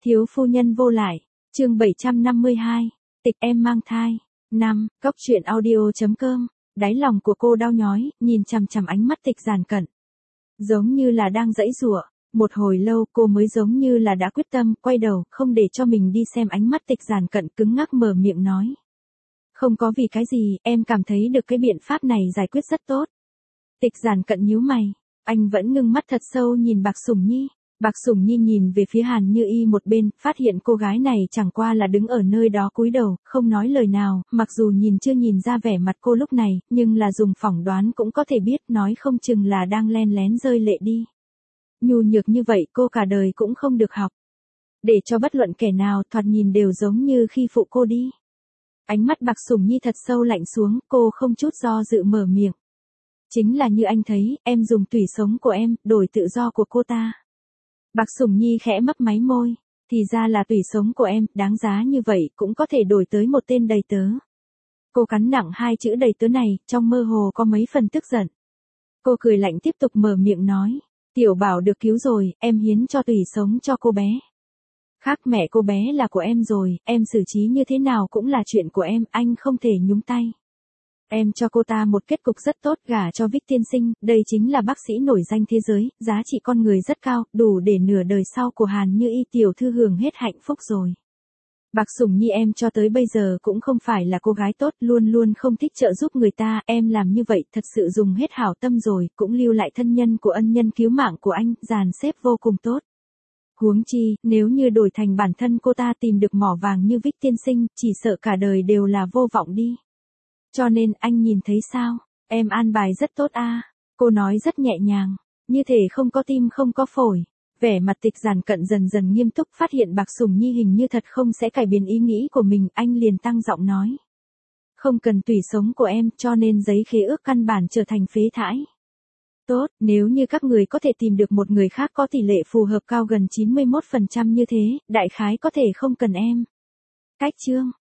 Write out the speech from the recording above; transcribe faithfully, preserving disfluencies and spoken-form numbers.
Thiếu phu nhân vô lại, chương bảy trăm năm mươi hai, tịch em mang thai. năm, Cốc truyện audio.com, đáy lòng của cô đau nhói, nhìn chằm chằm ánh mắt Tịch Giản Cận. Giống như là đang giãy giụa, một hồi lâu cô mới giống như là đã quyết tâm, quay đầu, không để cho mình đi xem ánh mắt Tịch Giản Cận, cứng ngắc mở miệng nói. Không có vì cái gì, em cảm thấy được cái biện pháp này giải quyết rất tốt. Tịch Giản Cận nhíu mày, anh vẫn ngưng mắt thật sâu nhìn Bạc Sủng Nhi. Bạc Sủng Nhi nhìn về phía Hàn Như Y một bên, phát hiện cô gái này chẳng qua là đứng ở nơi đó cúi đầu, không nói lời nào, mặc dù nhìn chưa nhìn ra vẻ mặt cô lúc này, nhưng là dùng phỏng đoán cũng có thể biết, nói không chừng là đang len lén rơi lệ đi. Nhu nhược như vậy cô cả đời cũng không được học. Để cho bất luận kẻ nào thoạt nhìn đều giống như khi phụ cô đi. Ánh mắt Bạc Sủng Nhi thật sâu lạnh xuống, cô không chút do dự mở miệng. Chính là như anh thấy, em dùng tủy sống của em, đổi tự do của cô ta. Bạc Sủng Nhi khẽ mấp máy môi, thì ra là tủy sống của em, đáng giá như vậy cũng có thể đổi tới một tên đầy tớ. Cô cắn nặng hai chữ đầy tớ này, trong mơ hồ có mấy phần tức giận. Cô cười lạnh tiếp tục mở miệng nói, tiểu bảo được cứu rồi, em hiến cho tủy sống cho cô bé. Khác mẹ cô bé là của em rồi, em xử trí như thế nào cũng là chuyện của em, anh không thể nhúng tay. Em cho cô ta một kết cục rất tốt, gả cho Vích tiên sinh, đây chính là bác sĩ nổi danh thế giới, giá trị con người rất cao, đủ để nửa đời sau của Hàn Như Y tiểu thư hưởng hết hạnh phúc rồi. Bạc Sủng Nhi em cho tới bây giờ cũng không phải là cô gái tốt, luôn luôn không thích trợ giúp người ta, em làm như vậy thật sự dùng hết hảo tâm rồi, cũng lưu lại thân nhân của ân nhân cứu mạng của anh, dàn xếp vô cùng tốt. Huống chi, nếu như đổi thành bản thân cô ta tìm được mỏ vàng như Vích tiên sinh, chỉ sợ cả đời đều là vô vọng đi. Cho nên anh nhìn thấy sao, em an bài rất tốt a. À. Cô nói rất nhẹ nhàng, như thể không có tim không có phổi. Vẻ mặt Tịch Giản Cận dần dần nghiêm túc, phát hiện Bạc Sủng Nhi hình như thật không sẽ cải biến ý nghĩ của mình, anh liền tăng giọng nói. Không cần tủy sống của em, cho nên giấy khế ước căn bản trở thành phế thải. Tốt, nếu như các người có thể tìm được một người khác có tỷ lệ phù hợp cao gần chín mươi mốt phần trăm như thế, đại khái có thể không cần em. Cách chương